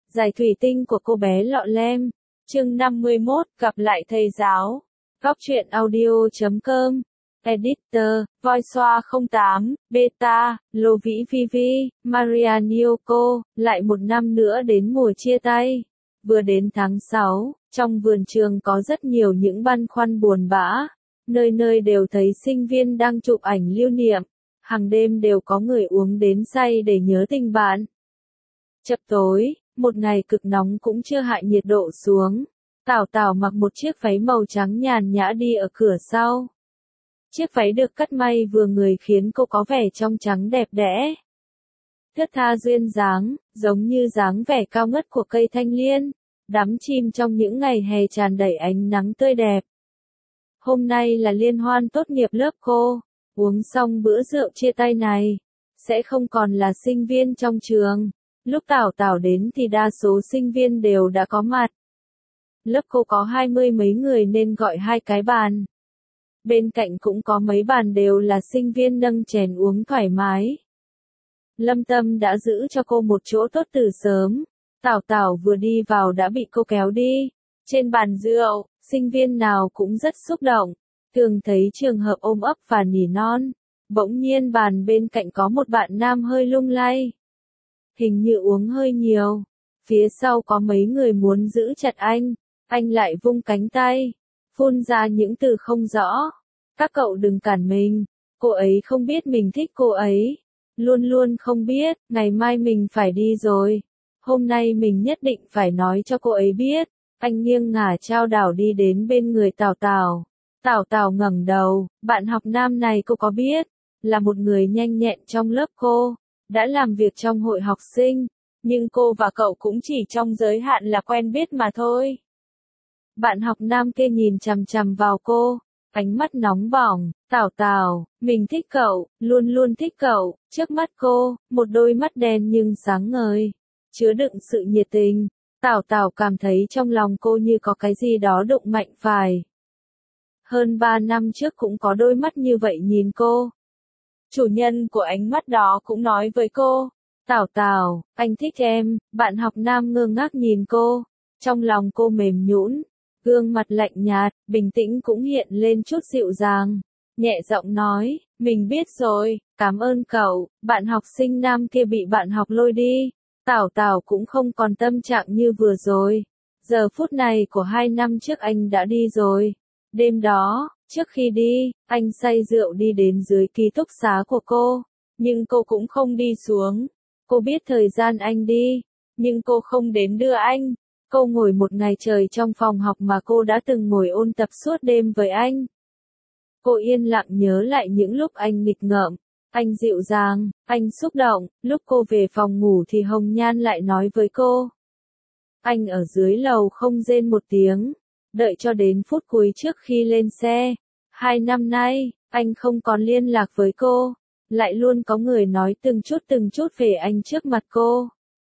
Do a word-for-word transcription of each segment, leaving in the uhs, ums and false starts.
Giải thủy tinh của cô bé lọ lem. Chương năm mươi mốt, gặp lại thầy giáo. Góc truyện audio chấm com. Editor, Voiceoa không tám, Beta, Lô Vĩ vi vi, Maria Nyoko, lại một năm nữa đến mùa chia tay. Vừa đến tháng sáu, trong vườn trường có rất nhiều những băn khoăn buồn bã. Nơi nơi đều thấy sinh viên đang chụp ảnh lưu niệm. Hàng đêm đều có người uống đến say để nhớ tình bạn. Chập tối, một ngày cực nóng cũng chưa hạ nhiệt độ xuống. Tảo Tảo mặc một chiếc váy màu trắng nhàn nhã đi ở cửa sau. Chiếc váy được cắt may vừa người khiến cô có vẻ trong trắng đẹp đẽ. Thướt tha duyên dáng, giống như dáng vẻ cao ngất của cây thanh liên, đắm chìm trong những ngày hè tràn đầy ánh nắng tươi đẹp. Hôm nay là liên hoan tốt nghiệp lớp cô, uống xong bữa rượu chia tay này, sẽ không còn là sinh viên trong trường. Lúc Tảo Tảo đến thì đa số sinh viên đều đã có mặt. Lớp cô có hai mươi mấy người nên gọi hai cái bàn. Bên cạnh cũng có mấy bàn đều là sinh viên nâng chén uống thoải mái. Lâm Tâm đã giữ cho cô một chỗ tốt từ sớm. Tảo Tảo vừa đi vào đã bị cô kéo đi. Trên bàn rượu, sinh viên nào cũng rất xúc động. Thường thấy trường hợp ôm ấp và nỉ non. Bỗng nhiên bàn bên cạnh có một bạn nam hơi lung lay. Hình như uống hơi nhiều. Phía sau có mấy người muốn giữ chặt anh. Anh lại vung cánh tay. Phun ra những từ không rõ. Các cậu đừng cản mình. Cô ấy không biết mình thích cô ấy. Luôn luôn không biết, ngày mai mình phải đi rồi. Hôm nay mình nhất định phải nói cho cô ấy biết. Anh nghiêng ngả chao đảo đi đến bên người Tảo Tảo. Tảo Tảo ngẩng đầu, bạn học nam này cô có biết, là một người nhanh nhẹn trong lớp cô, đã làm việc trong hội học sinh, nhưng cô và cậu cũng chỉ trong giới hạn là quen biết mà thôi. Bạn học nam kia nhìn chằm chằm vào cô, ánh mắt nóng bỏng. Tảo Tảo, mình thích cậu, luôn luôn thích cậu. Trước mắt cô, một đôi mắt đen nhưng sáng ngời, chứa đựng sự nhiệt tình. Tảo Tảo cảm thấy trong lòng cô như có cái gì đó đụng mạnh phải. Hơn ba năm trước cũng có đôi mắt như vậy nhìn cô. Chủ nhân của ánh mắt đó cũng nói với cô, Tảo Tảo, anh thích em. Bạn học nam ngơ ngác nhìn cô, trong lòng cô mềm nhũn, gương mặt lạnh nhạt, bình tĩnh cũng hiện lên chút dịu dàng, nhẹ giọng nói, mình biết rồi, cảm ơn cậu. Bạn học sinh nam kia bị bạn học lôi đi. Tảo Tảo cũng không còn tâm trạng như vừa rồi. Giờ phút này của hai năm trước anh đã đi rồi. Đêm đó, trước khi đi, anh say rượu đi đến dưới ký túc xá của cô. Nhưng cô cũng không đi xuống. Cô biết thời gian anh đi, nhưng cô không đến đưa anh. Cô ngồi một ngày trời trong phòng học mà cô đã từng ngồi ôn tập suốt đêm với anh. Cô yên lặng nhớ lại những lúc anh nghịch ngợm, anh dịu dàng, anh xúc động. Lúc cô về phòng ngủ thì Hồng Nhan lại nói với cô. Anh ở dưới lầu không rên một tiếng, đợi cho đến phút cuối trước khi lên xe. Hai năm nay, anh không còn liên lạc với cô, lại luôn có người nói từng chút từng chút về anh trước mặt cô.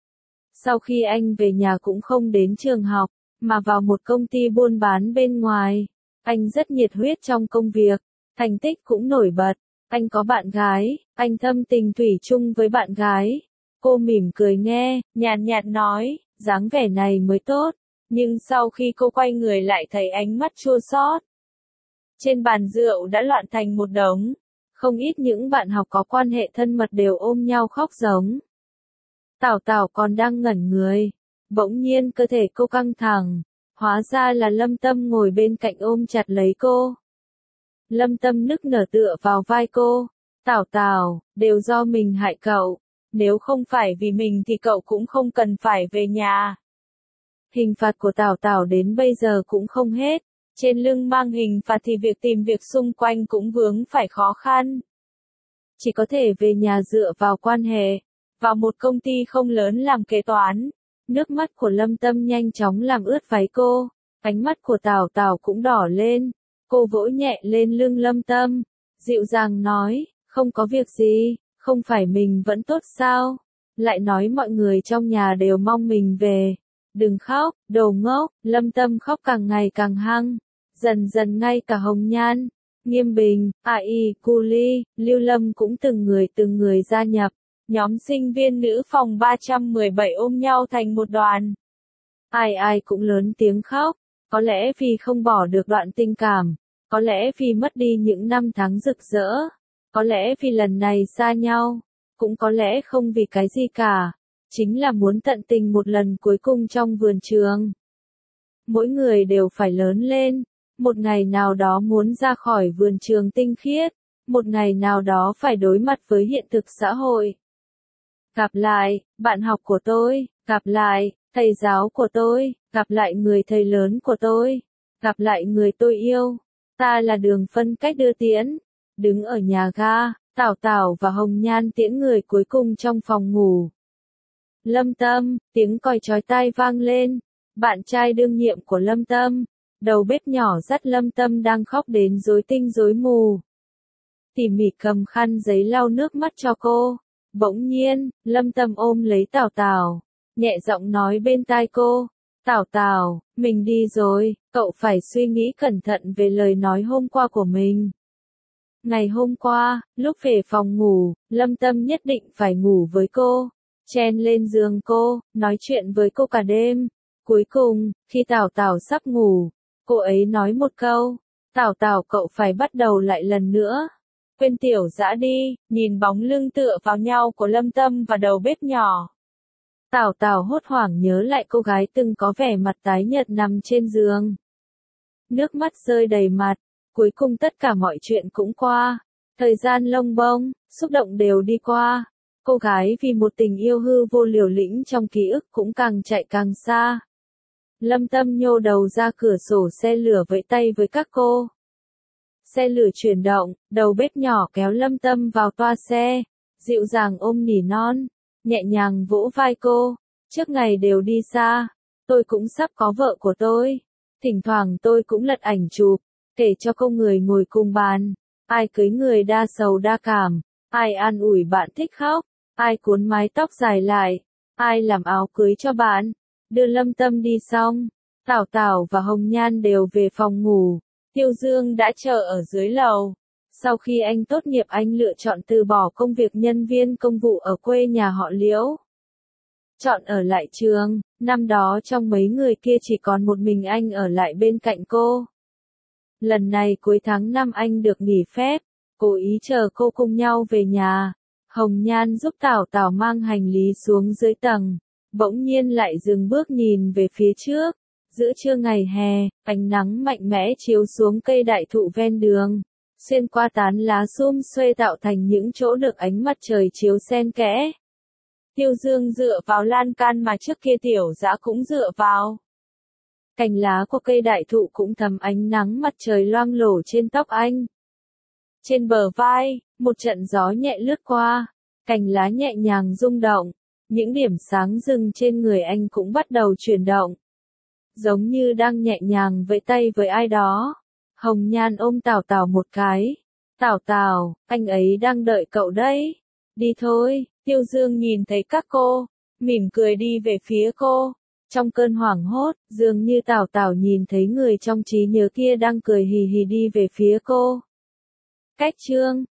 Sau khi anh về nhà cũng không đến trường học, mà vào một công ty buôn bán bên ngoài. Anh rất nhiệt huyết trong công việc, thành tích cũng nổi bật. Anh có bạn gái, anh thâm tình thủy chung với bạn gái. Cô mỉm cười nghe, nhàn nhạt nói, dáng vẻ này mới tốt. Nhưng sau khi cô quay người lại thấy ánh mắt chua xót. Trên bàn rượu đã loạn thành một đống. Không ít những bạn học có quan hệ thân mật đều ôm nhau khóc giống. Tảo Tảo còn đang ngẩn người. Bỗng nhiên cơ thể cô căng thẳng. Hóa ra là Lâm Tâm ngồi bên cạnh ôm chặt lấy cô. Lâm Tâm nức nở tựa vào vai cô. Tảo Tảo, đều do mình hại cậu. Nếu không phải vì mình thì cậu cũng không cần phải về nhà. Hình phạt của Tảo Tảo đến bây giờ cũng không hết. Trên lưng mang hình phạt thì việc tìm việc xung quanh cũng vướng phải khó khăn. Chỉ có thể về nhà dựa vào quan hệ. Vào một công ty không lớn làm kế toán. Nước mắt của Lâm Tâm nhanh chóng làm ướt váy cô. Ánh mắt của Tảo Tảo cũng đỏ lên. Cô vỗ nhẹ lên lưng Lâm Tâm. Dịu dàng nói, không có việc gì, không phải mình vẫn tốt sao? Lại nói mọi người trong nhà đều mong mình về. Đừng khóc, đồ ngốc. Lâm Tâm khóc càng ngày càng hăng. Dần dần ngay cả Hồng Nhan, Nghiêm Bình, a i, Cu Ly, Lưu Lâm cũng từng người từng người gia nhập. Nhóm sinh viên nữ phòng ba trăm mười bảy ôm nhau thành một đoàn. Ai ai cũng lớn tiếng khóc, có lẽ vì không bỏ được đoạn tình cảm, có lẽ vì mất đi những năm tháng rực rỡ, có lẽ vì lần này xa nhau, cũng có lẽ không vì cái gì cả, chính là muốn tận tình một lần cuối cùng trong vườn trường. Mỗi người đều phải lớn lên, một ngày nào đó muốn ra khỏi vườn trường tinh khiết, một ngày nào đó phải đối mặt với hiện thực xã hội. Gặp lại, bạn học của tôi, gặp lại, thầy giáo của tôi, gặp lại người thầy lớn của tôi, gặp lại người tôi yêu. Ta là Đường phân cách đưa tiễn. Đứng ở nhà ga, Tảo Tảo và Hồng Nhan tiễn người cuối cùng trong phòng ngủ. Lâm Tâm, tiếng còi chói tai vang lên. Bạn trai đương nhiệm của Lâm Tâm, đầu bếp nhỏ dắt Lâm Tâm đang khóc đến rối tinh rối mù. Tỉ mỉ cầm khăn giấy lau nước mắt cho cô. Bỗng nhiên, Lâm Tâm ôm lấy Tảo Tảo, nhẹ giọng nói bên tai cô, Tảo Tảo, mình đi rồi, cậu phải suy nghĩ cẩn thận về lời nói hôm qua của mình. Ngày hôm qua, lúc về phòng ngủ, Lâm Tâm nhất định phải ngủ với cô, chen lên giường cô, nói chuyện với cô cả đêm. Cuối cùng, khi Tảo Tảo sắp ngủ, cô ấy nói một câu, Tảo Tảo cậu phải bắt đầu lại lần nữa. Quên Tiểu Dã đi, nhìn bóng lưng tựa vào nhau của Lâm Tâm và đầu bếp nhỏ. Tảo Tảo hốt hoảng nhớ lại cô gái từng có vẻ mặt tái nhợt nằm trên giường. Nước mắt rơi đầy mặt, cuối cùng tất cả mọi chuyện cũng qua. Thời gian lông bông, xúc động đều đi qua. Cô gái vì một tình yêu hư vô liều lĩnh trong ký ức cũng càng chạy càng xa. Lâm Tâm nhô đầu ra cửa sổ xe lửa vẫy tay với các cô. Xe lửa chuyển động, đầu bếp nhỏ kéo Lâm Tâm vào toa xe, dịu dàng ôm nỉ non, nhẹ nhàng vỗ vai cô. Trước ngày đều đi xa, tôi cũng sắp có vợ của tôi. Thỉnh thoảng tôi cũng lật ảnh chụp, kể cho cô người ngồi cùng bàn. Ai cưới người đa sầu đa cảm, ai an ủi bạn thích khóc, ai cuốn mái tóc dài lại, ai làm áo cưới cho bạn. Đưa Lâm Tâm đi xong, Tảo Tảo và Hồng Nhan đều về phòng ngủ. Tiêu Dương đã chờ ở dưới lầu. Sau khi anh tốt nghiệp anh lựa chọn từ bỏ công việc nhân viên công vụ ở quê nhà họ Liễu. Chọn ở lại trường, năm đó trong mấy người kia chỉ còn một mình anh ở lại bên cạnh cô. Lần này cuối tháng năm anh được nghỉ phép, cố ý chờ cô cùng nhau về nhà. Hồng Nhan giúp Tảo Tảo mang hành lý xuống dưới tầng, bỗng nhiên lại dừng bước nhìn về phía trước. Giữa trưa ngày hè, ánh nắng mạnh mẽ chiếu xuống cây đại thụ ven đường, xuyên qua tán lá sum xuê tạo thành những chỗ được ánh mặt trời chiếu xen kẽ. Tiêu Dương dựa vào lan can mà trước kia Tiểu Dã cũng dựa vào. Cành lá của cây đại thụ cũng thấm ánh nắng mặt trời loang lổ trên tóc anh. Trên bờ vai, một trận gió nhẹ lướt qua, cành lá nhẹ nhàng rung động, những điểm sáng rừng trên người anh cũng bắt đầu chuyển động. Giống như đang nhẹ nhàng vẫy tay với ai đó. Hồng Nhan ôm Tảo Tảo một cái. Tảo Tảo, anh ấy đang đợi cậu đấy. Đi thôi. Tiêu Dương nhìn thấy các cô, mỉm cười đi về phía cô. Trong cơn hoảng hốt, dường như Tảo Tảo nhìn thấy người trong trí nhớ kia đang cười hì hì đi về phía cô. Cách chương